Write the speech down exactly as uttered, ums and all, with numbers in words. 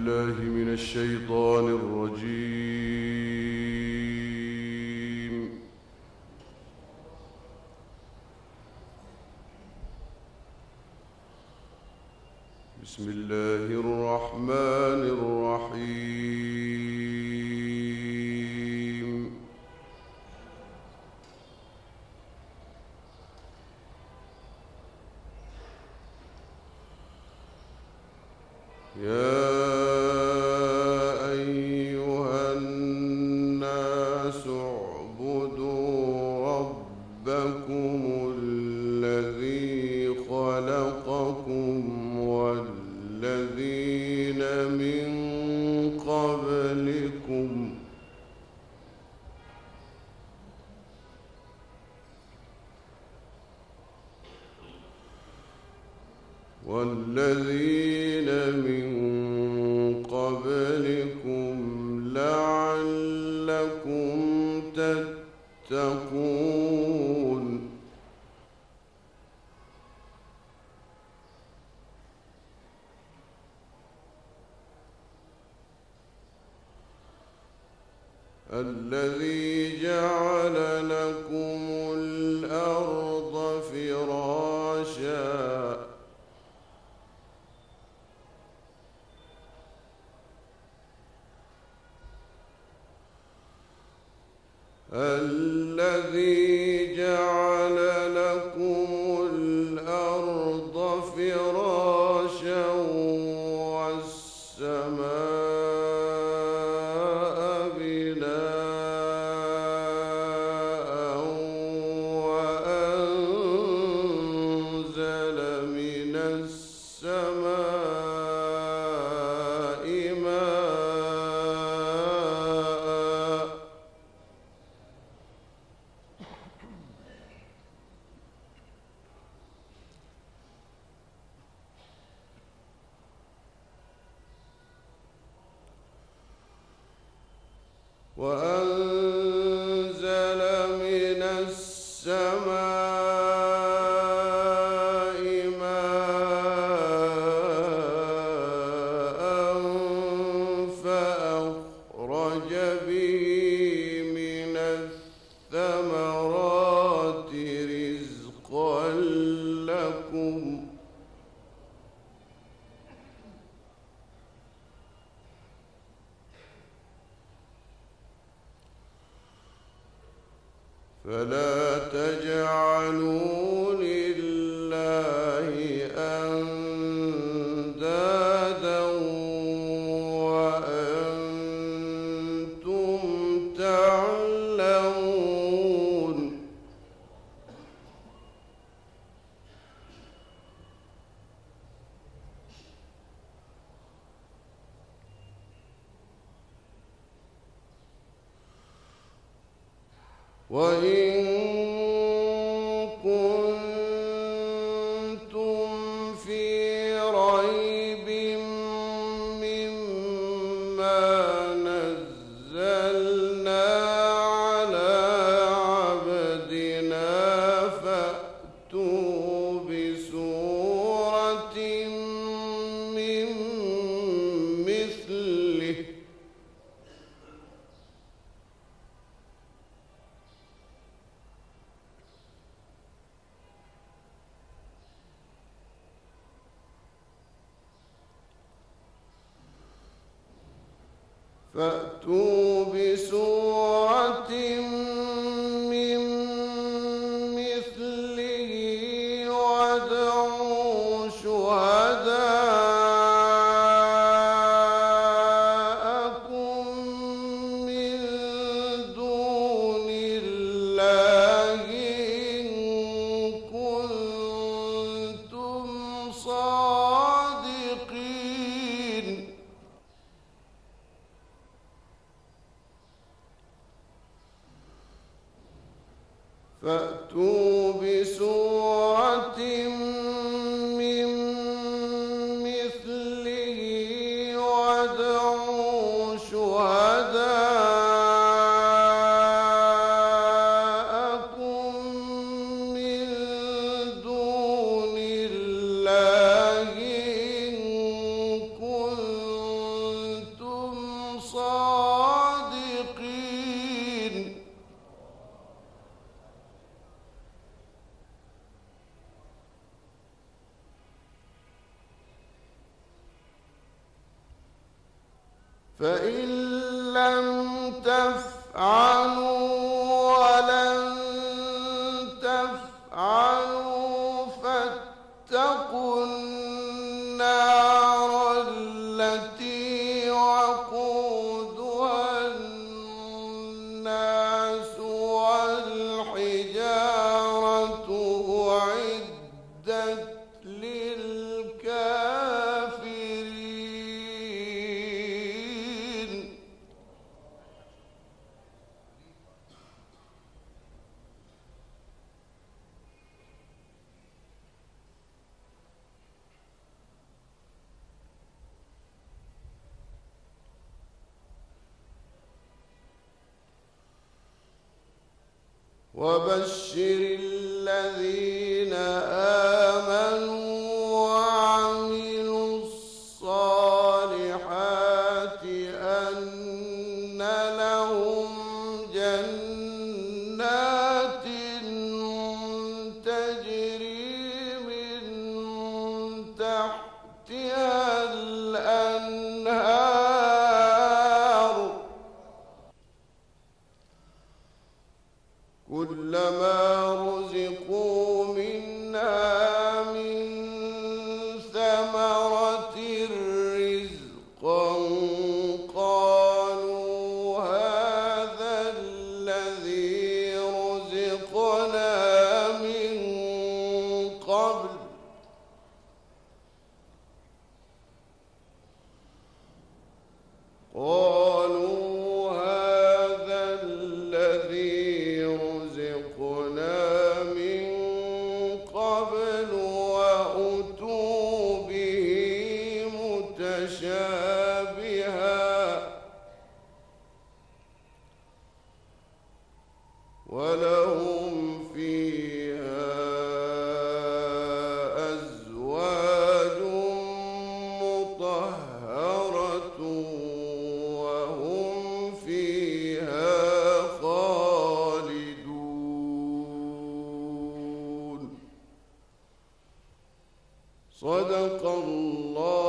بالله من الشيطان الرجيم. بسم الله الرحمن الرحيم. يا والذين من قبلكم لعلكم تتقون. الذي جعل لكم الأرض فراشا الذي جعل لكم الأرض فراشا والسماء بناء وأنزل من السماء ماء وأنزل من السماء ماء فأخرج به من الثمرات رزقا لكم فلا تجعلوا لله أندادا وأنتم تعلمون. وإن كنتم في ريب مما نزلنا على عبدنا فأتوا بسورة من مثله فأتوا بسورة من مثله وادعوا شهداءكم من دون الله إن كنتم صادقين. فأتوا بسورة من مثله وادعوا شهداءكم من دون الله إن كنتم فإن لم تفعلوا ولن تفعلوا فاتقوا النار التي وقودها الناس والحجارة أعدت للكافرين. وبشر الذين آمنوا وعملوا الصالحات أن لهم جنات تجري من تحتها الأنهار كلما رزقوا منها من ثمرة رزقا قالوا هذا الذي رزقنا من قبل قالوا هذا الذي رزقنا من قبل وأتوا به متشابها ولهم فيها أزواج مطهرة وهم فيها خالدون. صدق الله